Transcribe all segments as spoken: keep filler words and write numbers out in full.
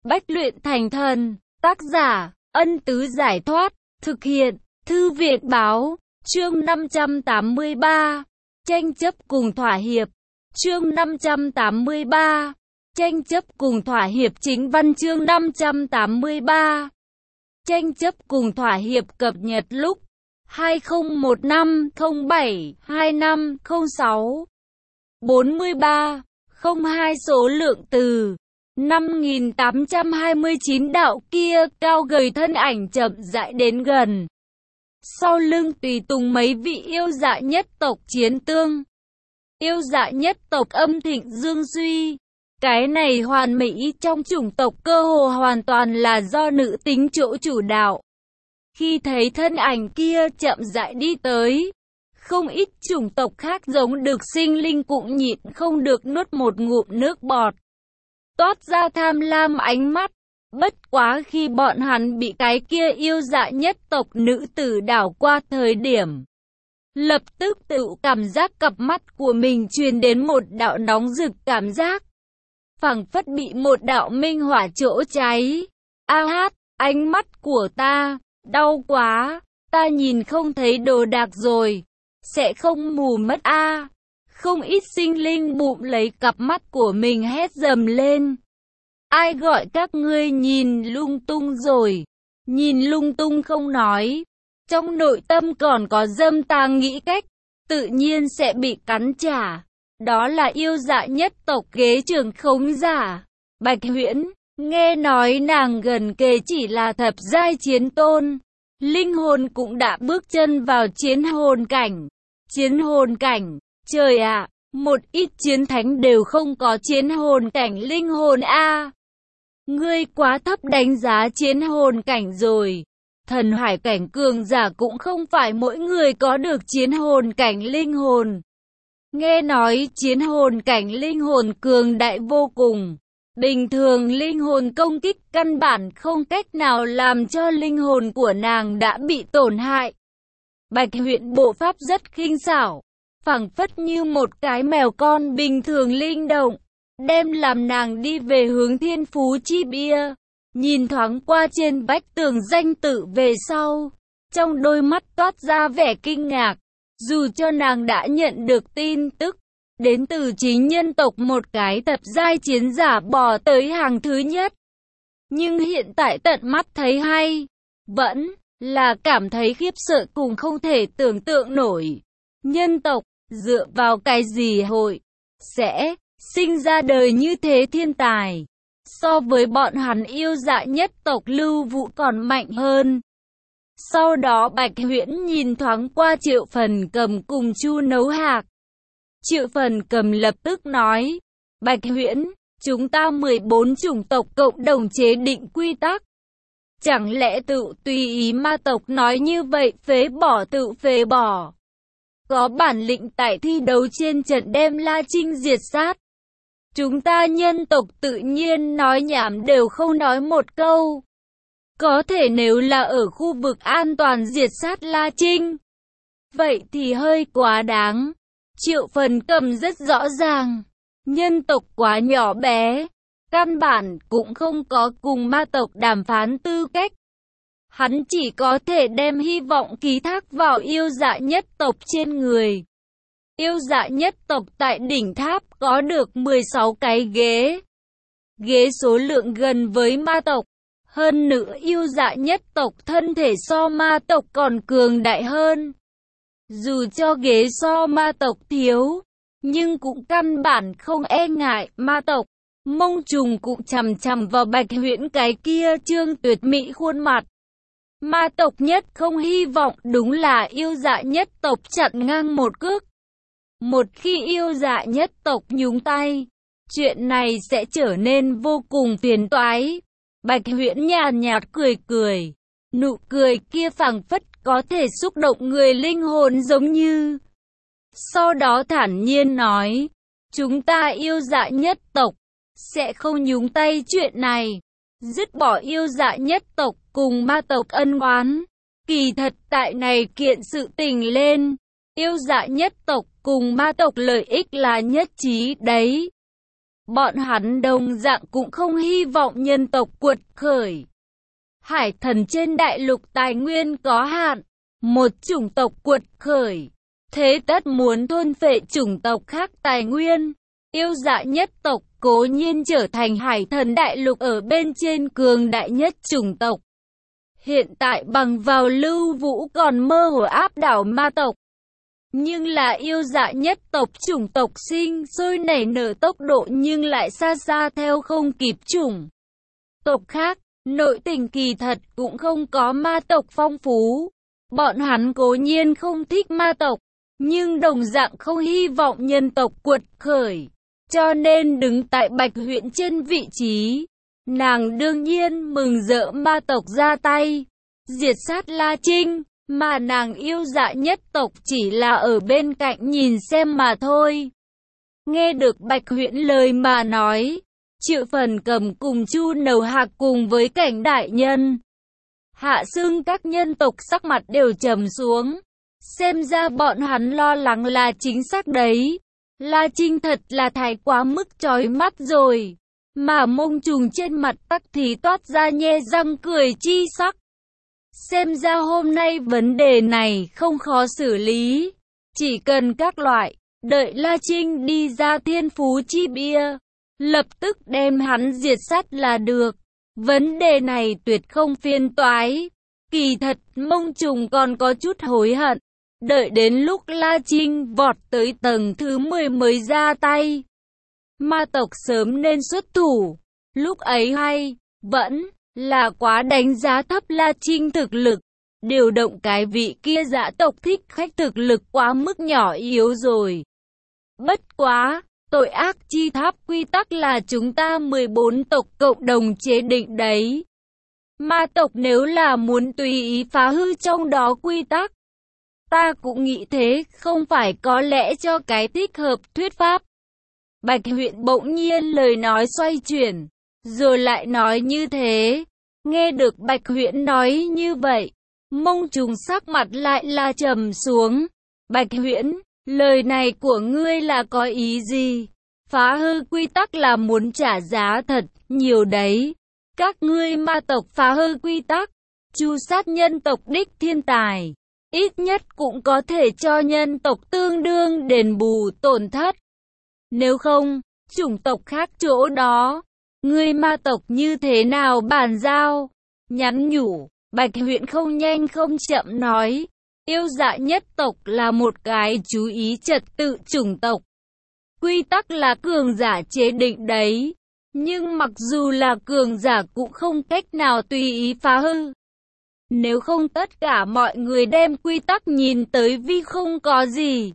Bách luyện thành thần. Tác giả, Ân Tứ Giải Thoát. Thực hiện, Thư viện Báo. Chương năm trăm tám mươi ba. Tranh chấp cùng thỏa hiệp. Chương năm trăm tám mươi ba. Tranh chấp cùng thỏa hiệp. Chính văn chương năm trăm tám mươi ba. Tranh chấp cùng thỏa hiệp cập nhật lúc hai không một năm không bảy hai năm không sáu. bốn mươi ba. không hai số lượng từ. năm nghìn tám trăm hai mươi chín đạo kia cao gầy thân ảnh chậm rãi đến gần. Sau lưng tùy tùng mấy vị yêu dạ nhất tộc chiến tương. Yêu dạ nhất tộc âm thịnh dương suy. Cái này hoàn mỹ trong chủng tộc cơ hồ hoàn toàn là do nữ tính chỗ chủ đạo. Khi thấy thân ảnh kia chậm rãi đi tới, không ít chủng tộc khác giống được sinh linh cũng nhịn không được nuốt một ngụm nước bọt. Toát ra tham lam ánh mắt. Bất quá khi bọn hắn bị cái kia yêu dạ nhất tộc nữ tử đảo qua thời điểm, lập tức tự cảm giác cặp mắt của mình truyền đến một đạo nóng rực cảm giác. Phảng phất bị một đạo minh hỏa chỗ cháy. A hát, ánh mắt của ta, đau quá, ta nhìn không thấy đồ đạc rồi, sẽ không mù mất a. Không ít sinh linh bụng lấy cặp mắt của mình hét dầm lên. Ai gọi các ngươi nhìn lung tung rồi? Nhìn lung tung không nói, trong nội tâm còn có dâm tàng nghĩ cách, tự nhiên sẽ bị cắn trả. Đó là yêu dạ nhất tộc ghế trưởng khống giả, Bạch Huyễn. Nghe nói nàng gần kề chỉ là thập giai chiến tôn, linh hồn cũng đã bước chân vào chiến hồn cảnh. Chiến hồn cảnh, trời ạ, một ít chiến thánh đều không có chiến hồn cảnh linh hồn a. Ngươi quá thấp đánh giá chiến hồn cảnh rồi. Thần hải cảnh cường giả cũng không phải mỗi người có được chiến hồn cảnh linh hồn. Nghe nói chiến hồn cảnh linh hồn cường đại vô cùng. Bình thường linh hồn công kích căn bản không cách nào làm cho linh hồn của nàng đã bị tổn hại. Bạch Huyễn bộ pháp rất khinh xảo, phảng phất như một cái mèo con bình thường linh động, đem làm nàng đi về hướng thiên phú chi bia. Nhìn thoáng qua trên vách tường danh tự về sau, trong đôi mắt toát ra vẻ kinh ngạc. Dù cho nàng đã nhận được tin tức đến từ chính nhân tộc một cái thập giai chiến giả bò tới hàng thứ nhất, nhưng hiện tại tận mắt thấy hay, vẫn là cảm thấy khiếp sợ cùng không thể tưởng tượng nổi. Nhân tộc dựa vào cái gì hội sẽ sinh ra đời như thế thiên tài, so với bọn hắn yêu dạ nhất tộc Lưu Vũ còn mạnh hơn. Sau đó Bạch Huyễn nhìn thoáng qua Triệu Phần Cầm cùng Chu Nấu Hạc. Triệu Phần Cầm lập tức nói, Bạch Huyễn, chúng ta mười bốn chủng tộc cộng đồng chế định quy tắc. Chẳng lẽ tự tùy ý ma tộc nói như vậy phế bỏ tự phế bỏ. Có bản lĩnh tại thi đấu trên trận đem La Trinh diệt sát. Chúng ta nhân tộc tự nhiên nói nhảm đều không nói một câu. Có thể nếu là ở khu vực an toàn diệt sát La Trinh, vậy thì hơi quá đáng. Triệu Phần Cầm rất rõ ràng, nhân tộc quá nhỏ bé, căn bản cũng không có cùng ma tộc đàm phán tư cách. Hắn chỉ có thể đem hy vọng ký thác vào yêu dạ nhất tộc trên người. Yêu dạ nhất tộc tại đỉnh tháp có được mười sáu cái ghế. Ghế số lượng gần với ma tộc. Hơn nữa yêu dạ nhất tộc thân thể so ma tộc còn cường đại hơn. Dù cho ghế so ma tộc thiếu, nhưng cũng căn bản không e ngại ma tộc. Mông Trùng cũng chằm chằm vào Bạch Huyễn cái kia trương tuyệt mỹ khuôn mặt. Ma tộc nhất không hy vọng đúng là yêu dạ nhất tộc chặn ngang một cước. Một khi yêu dạ nhất tộc nhúng tay, chuyện này sẽ trở nên vô cùng phiền toái. Bạch Huyễn nhàn nhạt cười cười, nụ cười kia phảng phất có thể xúc động người linh hồn giống như. Sau đó thản nhiên nói, chúng ta yêu dạ nhất tộc sẽ không nhúng tay chuyện này, dứt bỏ yêu dạ nhất tộc cùng ma tộc ân oán. Kỳ thật tại này kiện sự tình lên, yêu dạ nhất tộc cùng ma tộc lợi ích là nhất trí đấy. bọn hắn đồng dạng cũng không hy vọng nhân tộc quật khởi. Hải thần trên đại lục tài nguyên có hạn, một chủng tộc quật khởi, thế tất muốn thôn phệ chủng tộc khác tài nguyên. Yêu dạ nhất tộc cố nhiên trở thành hải thần đại lục ở bên trên cường đại nhất chủng tộc. Hiện tại bằng vào Lưu Vũ còn mơ hồ áp đảo ma tộc. Nhưng là yêu dạ nhất tộc chủng tộc sinh sôi nảy nở tốc độ nhưng lại xa xa theo không kịp chủng tộc khác. Nội tình kỳ thật cũng không có ma tộc phong phú. Bọn hắn cố nhiên không thích ma tộc, nhưng đồng dạng không hy vọng nhân tộc quật khởi. Cho nên đứng tại Bạch huyện trên vị trí, nàng đương nhiên mừng rỡ ma tộc ra tay, diệt sát La Trinh, mà nàng yêu dạ nhất tộc chỉ là ở bên cạnh nhìn xem mà thôi. Nghe được Bạch huyện lời mà nói, Triệu Phần Cầm cùng Chu Nầu Hạc cùng với Cảnh đại nhân, Hạ Xương các nhân tộc sắc mặt đều trầm xuống. Xem ra bọn hắn lo lắng là chính xác đấy. La Trinh thật là thái quá mức chói mắt rồi. Mà Mông Trùng trên mặt tắc thì toát ra nhe răng cười chi sắc. Xem ra hôm nay vấn đề này không khó xử lý. Chỉ cần các loại, đợi La Trinh đi ra thiên phú chi bia, lập tức đem hắn diệt sát là được. Vấn đề này tuyệt không phiền toái. Kỳ thật Mông Trùng còn có chút hối hận. Đợi đến lúc La Trinh vọt tới tầng thứ mười mới ra tay. Ma tộc sớm nên xuất thủ. Lúc ấy hay, vẫn là quá đánh giá thấp La Trinh thực lực. Điều động cái vị kia dã tộc thích khách thực lực quá mức nhỏ yếu rồi. Bất quá, tội ác chi tháp quy tắc là chúng ta mười bốn tộc cộng đồng chế định đấy. Ma tộc nếu là muốn tùy ý phá hư trong đó quy tắc, ta cũng nghĩ thế, không phải có lẽ cho cái thích hợp thuyết pháp. Bạch huyện bỗng nhiên lời nói xoay chuyển, rồi lại nói như thế. Nghe được Bạch huyện nói như vậy, Mông Trùng sắc mặt lại là trầm xuống. Bạch huyện, lời này của ngươi là có ý gì? Phá hư quy tắc là muốn trả giá thật nhiều đấy. Các ngươi ma tộc phá hư quy tắc, tru sát nhân tộc đích thiên tài, ít nhất cũng có thể cho nhân tộc tương đương đền bù tổn thất. Nếu không, chủng tộc khác chỗ đó, ngươi ma tộc như thế nào bàn giao? Nhắn nhủ, Bạch huyện không nhanh không chậm nói, yêu dạ nhất tộc là một cái chú ý trật tự chủng tộc. Quy tắc là cường giả chế định đấy, nhưng mặc dù là cường giả cũng không cách nào tùy ý phá hư. Nếu không tất cả mọi người đem quy tắc nhìn tới vi không có gì.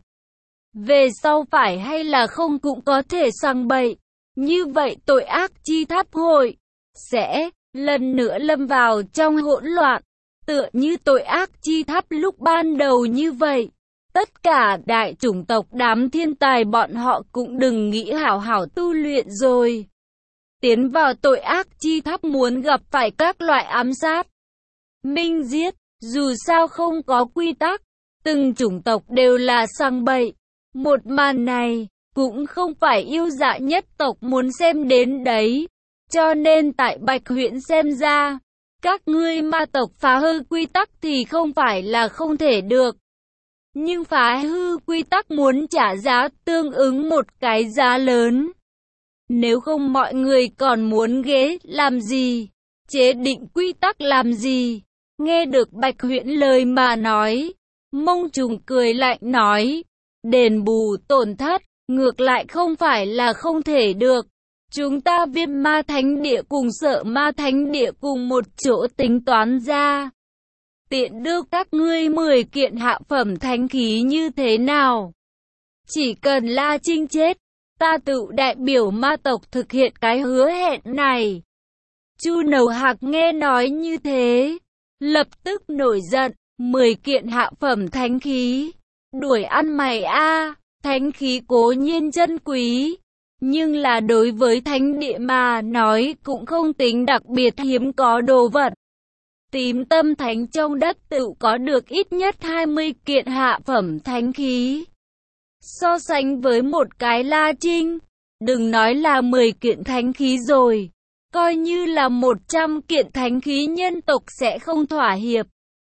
Về sau phải hay là không cũng có thể sang bậy. Như vậy tội ác chi tháp hội sẽ lần nữa lâm vào trong hỗn loạn. Tựa như tội ác chi tháp lúc ban đầu như vậy. Tất cả đại chủng tộc đám thiên tài bọn họ cũng đừng nghĩ hảo hảo tu luyện rồi. Tiến vào tội ác chi tháp muốn gặp phải các loại ám sát, minh giết, dù sao không có quy tắc, từng chủng tộc đều là sang bậy. Một màn này, cũng không phải yêu dạ nhất tộc muốn xem đến đấy. Cho nên tại Bạch huyện xem ra, các ngươi ma tộc phá hư quy tắc thì không phải là không thể được. Nhưng phá hư quy tắc muốn trả giá tương ứng một cái giá lớn. Nếu không mọi người còn muốn ghế làm gì? Chế định quy tắc làm gì? Nghe được Bạch huyện lời mà nói, Mông Trùng cười lạnh nói, đền bù tổn thất, ngược lại không phải là không thể được. Chúng ta Viêm Ma Thánh Địa cùng Sợ Ma Thánh Địa cùng một chỗ tính toán ra. Tiện đưa các ngươi mười kiện hạ phẩm thánh khí như thế nào? Chỉ cần La Trinh chết, ta tự đại biểu ma tộc thực hiện cái hứa hẹn này. Chu Nầu Hạc nghe nói như thế, lập tức nổi giận, mười kiện hạ phẩm thánh khí. Đuổi ăn mày a, thánh khí cố nhiên chân quý, nhưng là đối với thánh địa mà nói cũng không tính đặc biệt hiếm có đồ vật. Tím tâm thánh trong đất tự có được ít nhất hai mươi kiện hạ phẩm thánh khí. So sánh với một cái La Trinh, Đừng nói là mười kiện thánh khí rồi, coi như là một trăm kiện thánh khí nhân tộc sẽ không thỏa hiệp.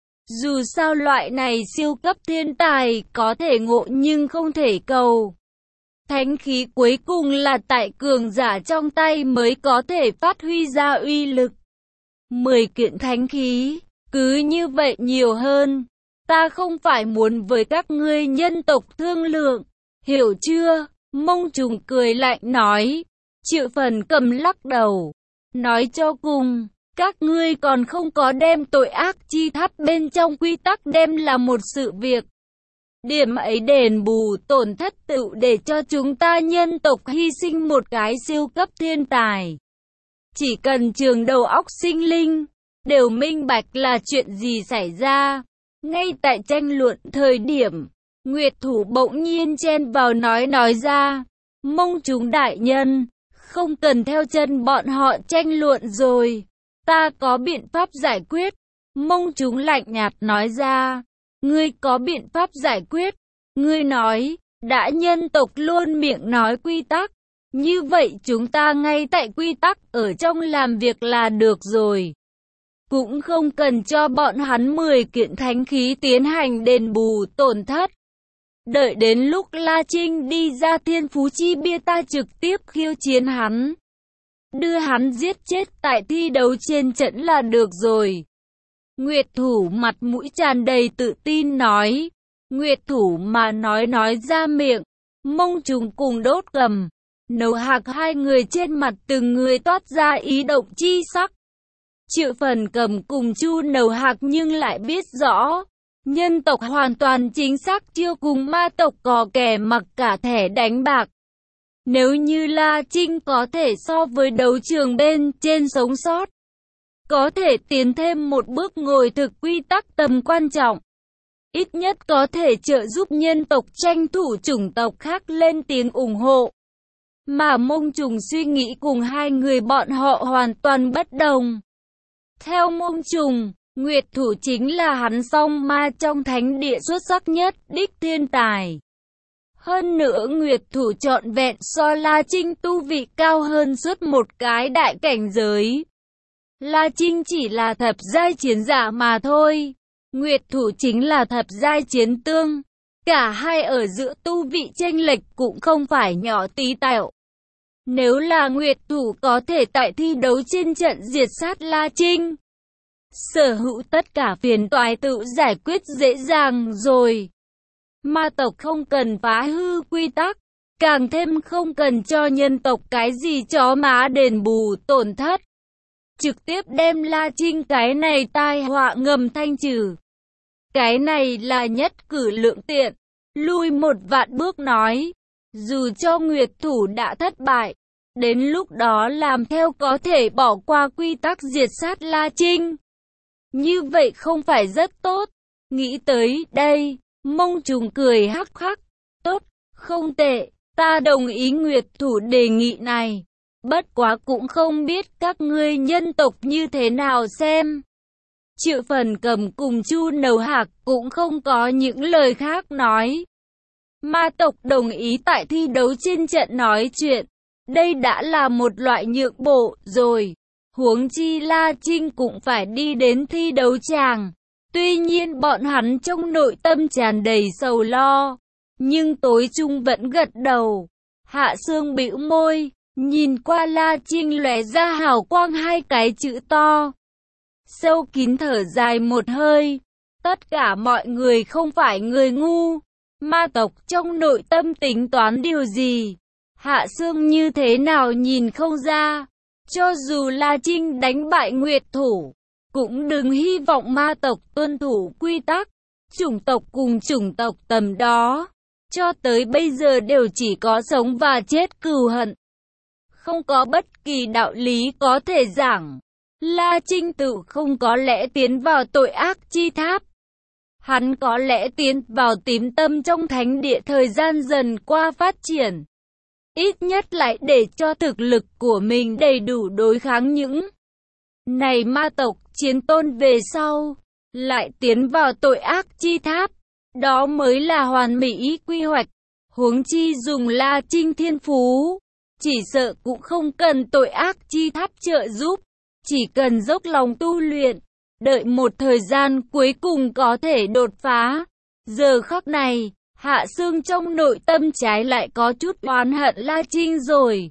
Dù sao loại này siêu cấp thiên tài có thể ngộ nhưng không thể cầu. Thánh khí cuối cùng là tại cường giả trong tay mới có thể phát huy ra uy lực. mười kiện thánh khí, cứ như vậy nhiều hơn. Ta không phải muốn với các ngươi nhân tộc thương lượng, hiểu chưa? Mông Trùng cười lạnh nói. Triệu Phần Cầm lắc đầu, nói cho cùng, các ngươi còn không có đem tội ác chi tháp bên trong quy tắc đem là một sự việc. Điểm ấy đền bù tổn thất tựu để cho chúng ta nhân tộc hy sinh một cái siêu cấp thiên tài. Chỉ cần trường đầu óc sinh linh, đều minh bạch là chuyện gì xảy ra. Ngay tại tranh luận thời điểm, Nguyệt Thủ bỗng nhiên chen vào nói nói ra. Mông Trùng đại nhân, không cần theo chân bọn họ tranh luận rồi. Ta có biện pháp giải quyết. Mông Trùng lạnh nhạt nói ra. Ngươi có biện pháp giải quyết. Ngươi nói, đã nhân tộc luôn miệng nói quy tắc. Như vậy chúng ta ngay tại quy tắc ở trong làm việc là được rồi. Cũng không cần cho bọn hắn mười kiện thánh khí tiến hành đền bù tổn thất. Đợi đến lúc La Trinh đi ra Thiên Phú Chi Bia ta trực tiếp khiêu chiến hắn. Đưa hắn giết chết tại thi đấu trên trận là được rồi. Nguyệt Thủ mặt mũi tràn đầy tự tin nói. Nguyệt Thủ mà nói nói ra miệng. Mông Trùng cùng Đốt Cầm, Nầu Hạc hai người trên mặt từng người toát ra ý động chi sắc. Triệu Phần Cầm cùng Chu Nầu Hạc nhưng lại biết rõ. Nhân tộc hoàn toàn chính xác chưa cùng ma tộc có kẻ mặc cả thẻ đánh bạc. Nếu như La Trinh có thể so với đấu trường bên trên sống sót, có thể tiến thêm một bước ngồi thực quy tắc tầm quan trọng. Ít nhất có thể trợ giúp nhân tộc tranh thủ chủng tộc khác lên tiếng ủng hộ. Mà Mông Trùng suy nghĩ cùng hai người bọn họ hoàn toàn bất đồng. Theo Mông Trùng, Nguyệt Thủ chính là hắn song ma trong thánh địa xuất sắc nhất, đích thiên tài. Hơn nữa Nguyệt Thủ trọn vẹn so La Trinh tu vị cao hơn suốt một cái đại cảnh giới. La Trinh chỉ là thập giai chiến giả mà thôi. Nguyệt Thủ chính là thập giai chiến tương. Cả hai ở giữa tu vị chênh lệch cũng không phải nhỏ tí tẹo. Nếu là Nguyệt Thủ có thể tại thi đấu trên trận diệt sát La Trinh, sở hữu tất cả phiền toái tự giải quyết dễ dàng rồi. Ma tộc không cần phá hư quy tắc, càng thêm không cần cho nhân tộc cái gì chó má đền bù tổn thất. Trực tiếp đem La Trinh cái này tai họa ngầm thanh trừ. Cái này là nhất cử lưỡng tiện. Lui một vạn bước nói, dù cho Nguyệt Thủ đã thất bại, đến lúc đó làm theo có thể bỏ qua quy tắc diệt sát La Trinh. Như vậy không phải rất tốt. Nghĩ tới đây, Mông Trùng cười hắc hắc. Tốt, không tệ, ta đồng ý Nguyệt Thủ đề nghị này. Bất quá cũng không biết các ngươi nhân tộc như thế nào xem. Triệu Phần Cầm cùng Chu Nầu Hạc cũng không có những lời khác nói. Ma tộc đồng ý tại thi đấu trên trận nói chuyện. Đây đã là một loại nhượng bộ rồi. Huống chi La Trinh cũng phải đi đến thi đấu tràng. Tuy nhiên bọn hắn trong nội tâm tràn đầy sầu lo. Nhưng tối chung vẫn gật đầu. Hạ Sương bĩu môi, nhìn qua La Trinh lóe ra hào quang hai cái chữ to. Sâu kín thở dài một hơi. Tất cả mọi người không phải người ngu. Ma tộc trong nội tâm tính toán điều gì? Hạ Sương như thế nào nhìn không ra? Cho dù La Trinh đánh bại Nguyệt Thủ, cũng đừng hy vọng ma tộc tuân thủ quy tắc. Chủng tộc cùng chủng tộc tầm đó, cho tới bây giờ đều chỉ có sống và chết cừu hận. Không có bất kỳ đạo lý có thể giảng. La Trinh tự không có lẽ tiến vào tội ác chi tháp. Hắn có lẽ tiến vào tím tâm trong thánh địa thời gian dần qua phát triển. Ít nhất lại để cho thực lực của mình đầy đủ đối kháng những này ma tộc chiến tôn về sau. Lại tiến vào tội ác chi tháp. Đó mới là hoàn mỹ quy hoạch. Huống chi dùng La Trinh thiên phú. chỉ sợ cũng không cần tội ác chi tháp trợ giúp, chỉ cần dốc lòng tu luyện, đợi một thời gian cuối cùng có thể đột phá. Giờ khắc này, Hạ Sương trong nội tâm trái lại có chút oán hận La Trinh rồi.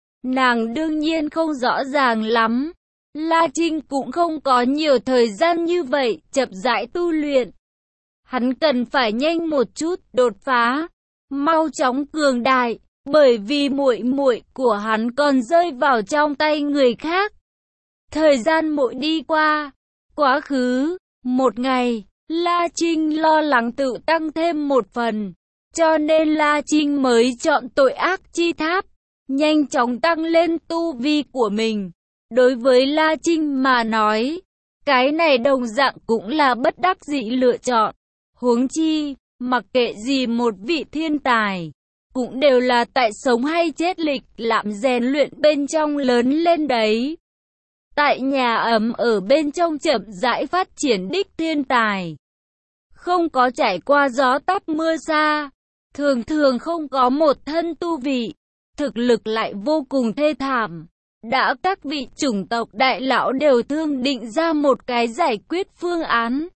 Nàng đương nhiên không rõ ràng lắm, La Trinh cũng không có nhiều thời gian như vậy chậm rãi tu luyện. Hắn cần phải nhanh một chút đột phá, mau chóng cường đại, bởi vì muội muội của hắn còn rơi vào trong tay người khác. Thời gian mỗi đi qua, quá khứ, một ngày, La Trinh lo lắng tự tăng thêm một phần, cho nên La Trinh mới chọn tội ác chi tháp, nhanh chóng tăng lên tu vi của mình. Đối với La Trinh mà nói, cái này đồng dạng cũng là bất đắc dĩ lựa chọn. Huống chi, mặc kệ gì một vị thiên tài, cũng đều là tại sống hay chết lịch làm rèn luyện bên trong lớn lên đấy. Tại nhà ấm ở bên trong chậm rãi phát triển đích thiên tài. Không có trải qua gió táp mưa sa, thường thường không có một thân tu vị, thực lực lại vô cùng thê thảm. Đã các vị chủng tộc đại lão đều thương định ra một cái giải quyết phương án.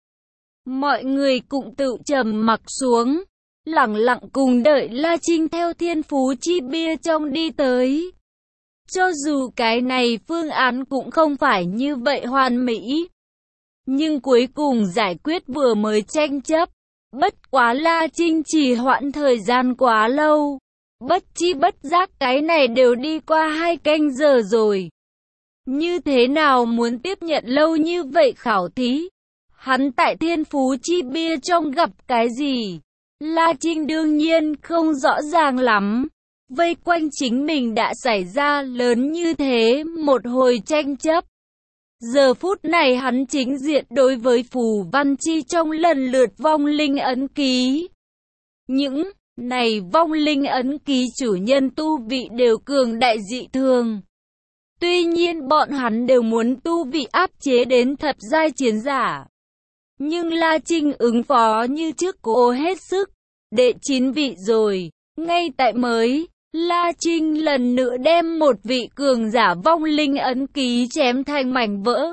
Mọi người cũng tự trầm mặc xuống, lặng lặng cùng đợi La Trinh theo thiên phú chi bia trong đi tới. Cho dù cái này phương án cũng không phải như vậy hoàn mỹ, nhưng cuối cùng giải quyết vừa mới tranh chấp. Bất quá La Trinh trì hoãn thời gian quá lâu, bất chi bất giác cái này đều đi qua hai canh giờ rồi. Như thế nào muốn tiếp nhận lâu như vậy khảo thí? Hắn tại thiên phú chi bia trong gặp cái gì? La Trinh đương nhiên không rõ ràng lắm. Vây quanh chính mình đã xảy ra lớn như thế một hồi tranh chấp. Giờ phút này hắn chính diện đối với phù văn chi trong lần lượt vong linh ấn ký. Những này vong linh ấn ký chủ nhân tu vị đều cường đại dị thường. Tuy nhiên bọn hắn đều muốn tu vị áp chế đến thập giai chiến giả. Nhưng La Trinh ứng phó như trước cố hết sức. Đệ chín vị rồi, ngay tại mới, La Trinh lần nữa đem một vị cường giả vong linh ấn ký chém thành mảnh vỡ.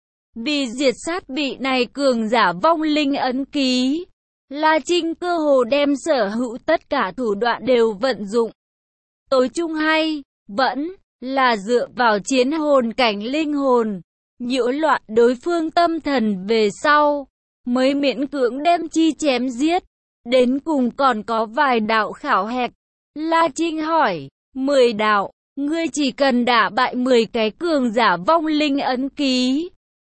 Vì diệt sát vị này cường giả vong linh ấn ký, La Trinh cơ hồ đem sở hữu tất cả thủ đoạn đều vận dụng. Tối trung hay, vẫn là dựa vào chiến hồn cảnh linh hồn, nhiễu loạn đối phương tâm thần về sau, mới miễn cưỡng đem chi chém giết. Đến cùng còn có vài đạo khảo hạch. La Trinh hỏi, mười đạo, ngươi chỉ cần đả bại mười cái cường giả vong linh ấn ký,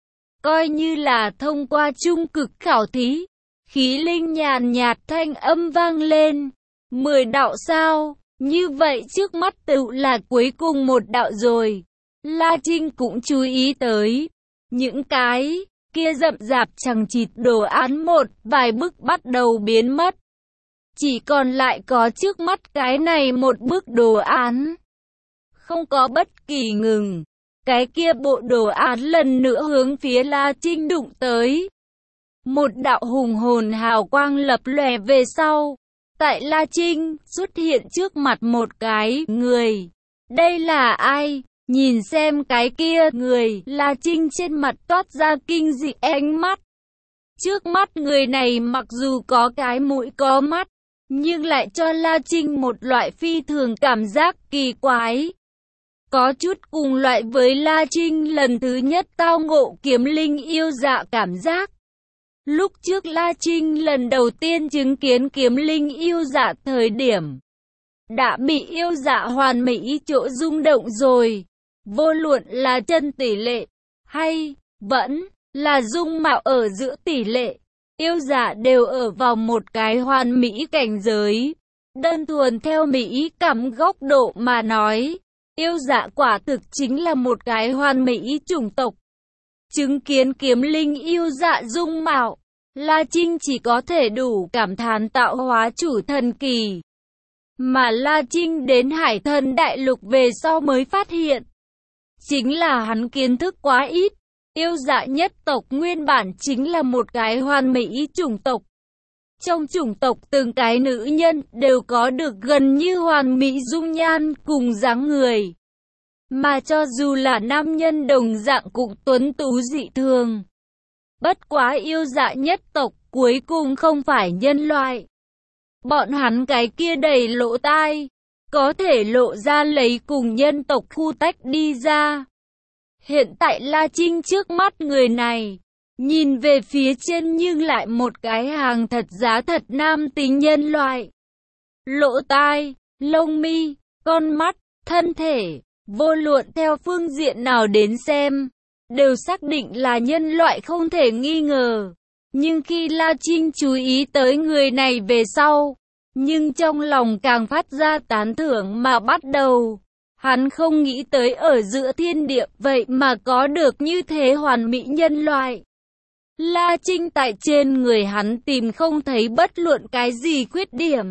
coi như là thông qua trung cực khảo thí. Khí linh nhàn nhạt thanh âm vang lên. Mười đạo sao? Như vậy trước mắt tự là cuối cùng một đạo rồi. La Trinh cũng chú ý tới những cái kia rậm rạp chằng chịt đồ án một vài bức bắt đầu biến mất. Chỉ còn lại có trước mắt cái này một bức đồ án. Không có bất kỳ ngừng. Cái kia bộ đồ án lần nữa hướng phía La Trinh đụng tới. Một đạo hùng hồn hào quang lập lòe về sau. Tại La Trinh xuất hiện trước mặt một cái người. Đây là ai? Nhìn xem cái kia người, La Trinh trên mặt toát ra kinh dị ánh mắt. Trước mắt người này mặc dù có cái mũi có mắt, nhưng lại cho La Trinh một loại phi thường cảm giác kỳ quái. Có chút cùng loại với La Trinh lần thứ nhất tao ngộ kiếm linh yêu dạ cảm giác. Lúc trước La Trinh lần đầu tiên chứng kiến kiếm linh yêu dạ thời điểm, đã bị yêu dạ hoàn mỹ chỗ rung động rồi. Vô luận là chân tỷ lệ, hay vẫn là dung mạo ở giữa tỷ lệ, yêu dạ đều ở vào một cái hoàn mỹ cảnh giới. Đơn thuần theo mỹ cảm góc độ mà nói, yêu dạ quả thực chính là một cái hoàn mỹ chủng tộc. Chứng kiến kiếm linh yêu dạ dung mạo, La Trinh chỉ có thể đủ cảm thán tạo hóa chủ thần kỳ. Mà La Trinh đến Hải Thần Đại Lục về sau mới phát hiện, chính là hắn kiến thức quá ít. Yêu dạ nhất tộc nguyên bản chính là một cái hoàn mỹ chủng tộc. Trong chủng tộc từng cái nữ nhân đều có được gần như hoàn mỹ dung nhan cùng dáng người. Mà cho dù là nam nhân đồng dạng cũng tuấn tú dị thường. Bất quá yêu dạ nhất tộc cuối cùng không phải nhân loại. Bọn hắn cái kia đầy lỗ tai, có thể lộ ra lấy cùng nhân tộc khu tách đi ra. Hiện tại La Trinh trước mắt người này, nhìn về phía trên nhưng lại một cái hàng thật giá thật nam tính nhân loại. Lỗ tai, lông mi, con mắt, thân thể, vô luận theo phương diện nào đến xem, đều xác định là nhân loại không thể nghi ngờ. Nhưng khi La Trinh chú ý tới người này về sau, nhưng trong lòng càng phát ra tán thưởng mà bắt đầu. Hắn không nghĩ tới ở giữa thiên địa vậy mà có được như thế hoàn mỹ nhân loại. La Trinh tại trên người hắn tìm không thấy bất luận cái gì khuyết điểm.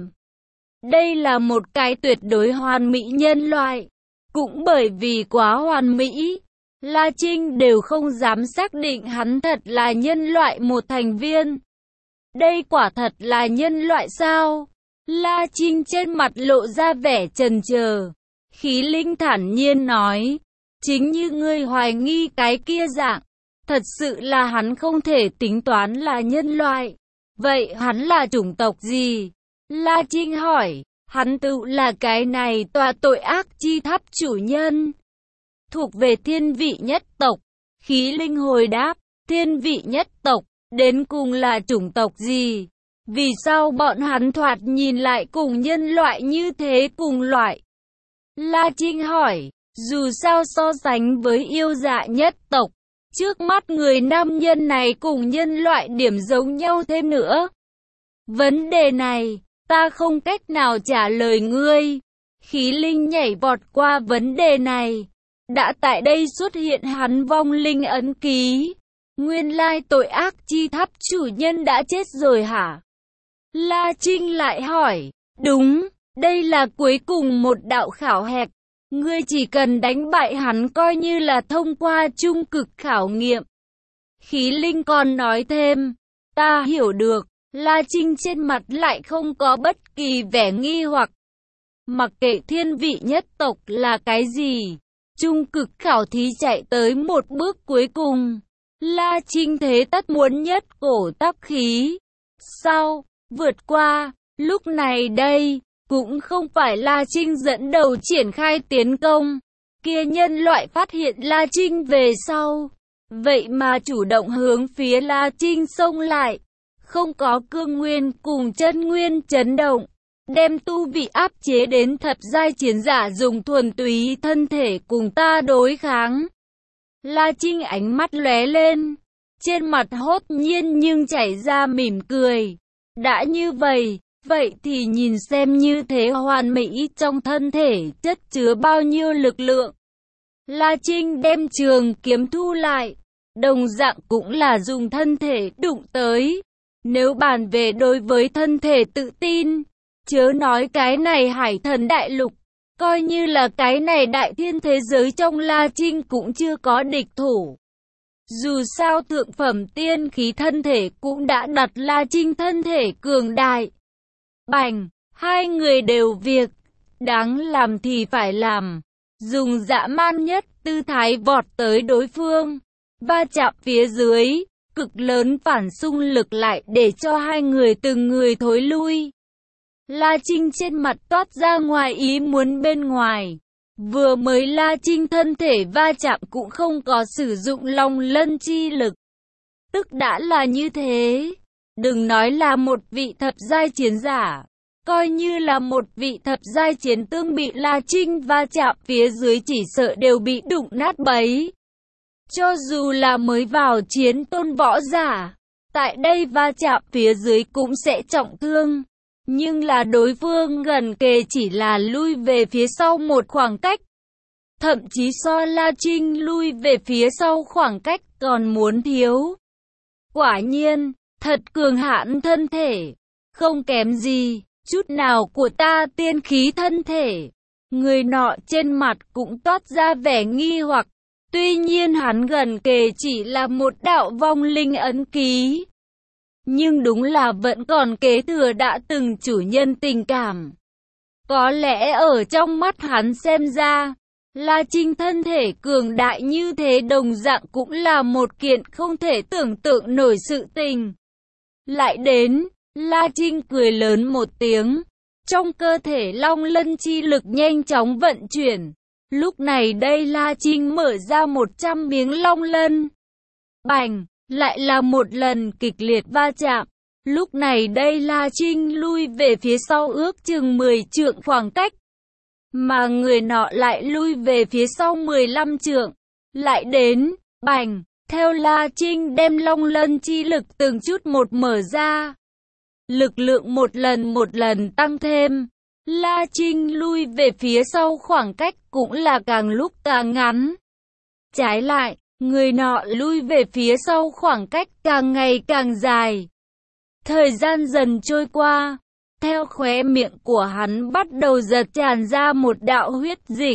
Đây là một cái tuyệt đối hoàn mỹ nhân loại. Cũng bởi vì quá hoàn mỹ, La Trinh đều không dám xác định hắn thật là nhân loại một thành viên. Đây quả thật là nhân loại sao? La Trinh trên mặt lộ ra vẻ chần chờ. Khí Linh thản nhiên nói, chính như ngươi hoài nghi cái kia dạng, thật sự là hắn không thể tính toán là nhân loại. Vậy hắn là chủng tộc gì? La Trinh hỏi, hắn tự là cái này tòa tội ác chi tháp chủ nhân. Thuộc về thiên vị nhất tộc. Khí Linh hồi đáp, thiên vị nhất tộc, đến cùng là chủng tộc gì? Vì sao bọn hắn thoạt nhìn lại cùng nhân loại như thế cùng loại? La Trinh hỏi, dù sao so sánh với yêu dạ nhất tộc, trước mắt người nam nhân này cùng nhân loại điểm giống nhau thêm nữa. Vấn đề này, ta không cách nào trả lời ngươi. Khí Linh nhảy vọt qua vấn đề này. Đã tại đây xuất hiện hắn vong linh ấn ký. Nguyên lai tội ác chi tháp chủ nhân đã chết rồi hả? La Trinh lại hỏi, đúng, đây là cuối cùng một đạo khảo hạch. Ngươi chỉ cần đánh bại hắn coi như là thông qua trung cực khảo nghiệm. Khí Linh còn nói thêm, ta hiểu được. La Trinh trên mặt lại không có bất kỳ vẻ nghi hoặc. Mặc kệ thiên vị nhất tộc là cái gì, trung cực khảo thí chạy tới một bước cuối cùng. La Trinh thế tất muốn nhất cổ tác khí. Sau, vượt qua, lúc này đây, cũng không phải La Trinh dẫn đầu triển khai tiến công. Kia nhân loại phát hiện La Trinh về sau, vậy mà chủ động hướng phía La Trinh xông lại. Không có cương nguyên cùng chân nguyên chấn động, đem tu vị áp chế đến thập giai chiến giả dùng thuần túy thân thể cùng ta đối kháng. La Trinh ánh mắt lóe lên, trên mặt hốt nhiên nhưng chảy ra mỉm cười. Đã như vậy, vậy thì nhìn xem như thế hoàn mỹ trong thân thể chất chứa bao nhiêu lực lượng. La Trinh đem trường kiếm thu lại, đồng dạng cũng là dùng thân thể đụng tới. Nếu bàn về đối với thân thể tự tin, chớ nói cái này hải thần đại lục, coi như là cái này đại thiên thế giới trong La Trinh cũng chưa có địch thủ. Dù sao thượng phẩm tiên khí thân thể cũng đã đặt La Trinh thân thể cường đại. Bành, hai người đều việc, đáng làm thì phải làm, dùng dã man nhất tư thái vọt tới đối phương, va chạm phía dưới. Cực lớn phản xung lực lại để cho hai người từng người thối lui. La Trinh trên mặt toát ra ngoài ý muốn bên ngoài. Vừa mới La Trinh thân thể va chạm cũng không có sử dụng long lân chi lực. Tức đã là như thế. Đừng nói là một vị thập giai chiến giả. Coi như là một vị thập giai chiến tương bị La Trinh va chạm phía dưới chỉ sợ đều bị đụng nát bấy. Cho dù là mới vào chiến tôn võ giả, tại đây va chạm phía dưới cũng sẽ trọng thương. Nhưng là đối phương gần kề chỉ là lui về phía sau một khoảng cách. Thậm chí so La Trinh lui về phía sau khoảng cách còn muốn thiếu. Quả nhiên, thật cường hãn thân thể, không kém gì, chút nào của ta tiên khí thân thể. Người nọ trên mặt cũng toát ra vẻ nghi hoặc. Tuy nhiên hắn gần kề chỉ là một đạo vong linh ấn ký. nhưng đúng là vẫn còn kế thừa đã từng chủ nhân tình cảm. Có lẽ ở trong mắt hắn xem ra, La Trinh thân thể cường đại như thế đồng dạng cũng là một kiện không thể tưởng tượng nổi sự tình. Lại đến, La Trinh cười lớn một tiếng, trong cơ thể long lân chi lực nhanh chóng vận chuyển. Lúc này đây La Trinh mở ra một trăm miếng long lân. Bành, lại là một lần kịch liệt va chạm. Lúc này đây La Trinh lui về phía sau ước chừng mười trượng khoảng cách. Mà người nọ lại lui về phía sau mười lăm trượng. Lại đến, bành, theo La Trinh đem long lân chi lực từng chút một mở ra. Lực lượng một lần một lần tăng thêm. La Trinh lui về phía sau khoảng cách cũng là càng lúc càng ngắn. Trái lại, người nọ lui về phía sau khoảng cách càng ngày càng dài. Thời gian dần trôi qua, theo khóe miệng của hắn bắt đầu giật tràn ra một đạo huyết dịch.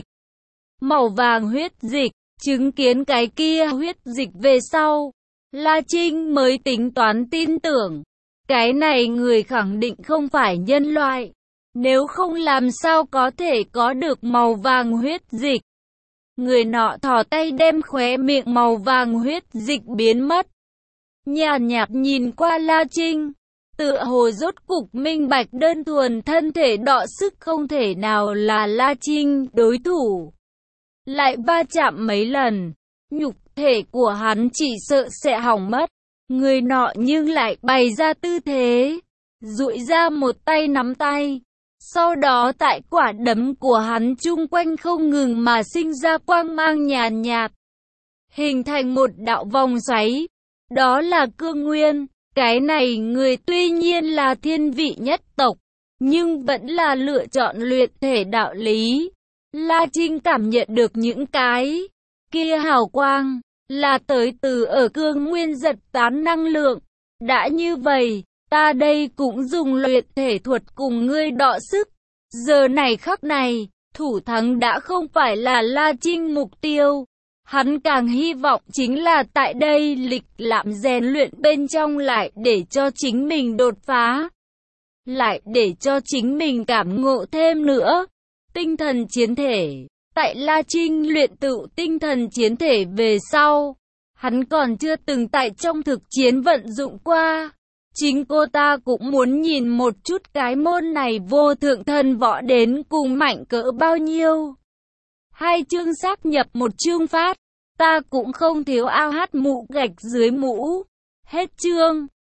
Màu vàng huyết dịch, chứng kiến cái kia huyết dịch về sau. La Trinh mới tính toán tin tưởng. Cái này người khẳng định không phải nhân loại. Nếu không làm sao có thể có được màu vàng huyết dịch. Người nọ thò tay đem khóe miệng màu vàng huyết dịch biến mất. Nhàn nhạt nhìn qua La Trinh. Tựa hồ rốt cục minh bạch đơn thuần thân thể đọ sức không thể nào là La Trinh đối thủ. Lại va chạm mấy lần. Nhục thể của hắn chỉ sợ sẽ hỏng mất. Người nọ nhưng lại bày ra tư thế. Duỗi ra một tay nắm tay. Sau đó tại quả đấm của hắn chung quanh không ngừng mà sinh ra quang mang nhàn nhạt. Hình thành một đạo vòng xoáy. Đó là cương nguyên. Cái này người tuy nhiên là thiên vị nhất tộc. Nhưng vẫn là lựa chọn luyện thể đạo lý. La Trinh cảm nhận được những cái kia hào quang. Là tới từ ở cương nguyên giật tán năng lượng. Đã như vậy, ta đây cũng dùng luyện thể thuật cùng ngươi đọ sức. Giờ này khắc này, thủ thắng đã không phải là La Trinh mục tiêu. Hắn càng hy vọng chính là tại đây lịch lãm rèn luyện bên trong lại để cho chính mình đột phá. Lại để cho chính mình cảm ngộ thêm nữa. Tinh thần chiến thể. Tại La Trinh luyện tựu tinh thần chiến thể về sau. Hắn còn chưa từng tại trong thực chiến vận dụng qua. Chính cô ta cũng muốn nhìn một chút cái môn này vô thượng thần võ đến cùng mạnh cỡ bao nhiêu. Hai chương sáp nhập một chương phát. Ta cũng không thiếu ao hát mũ gạch dưới mũ. Hết chương.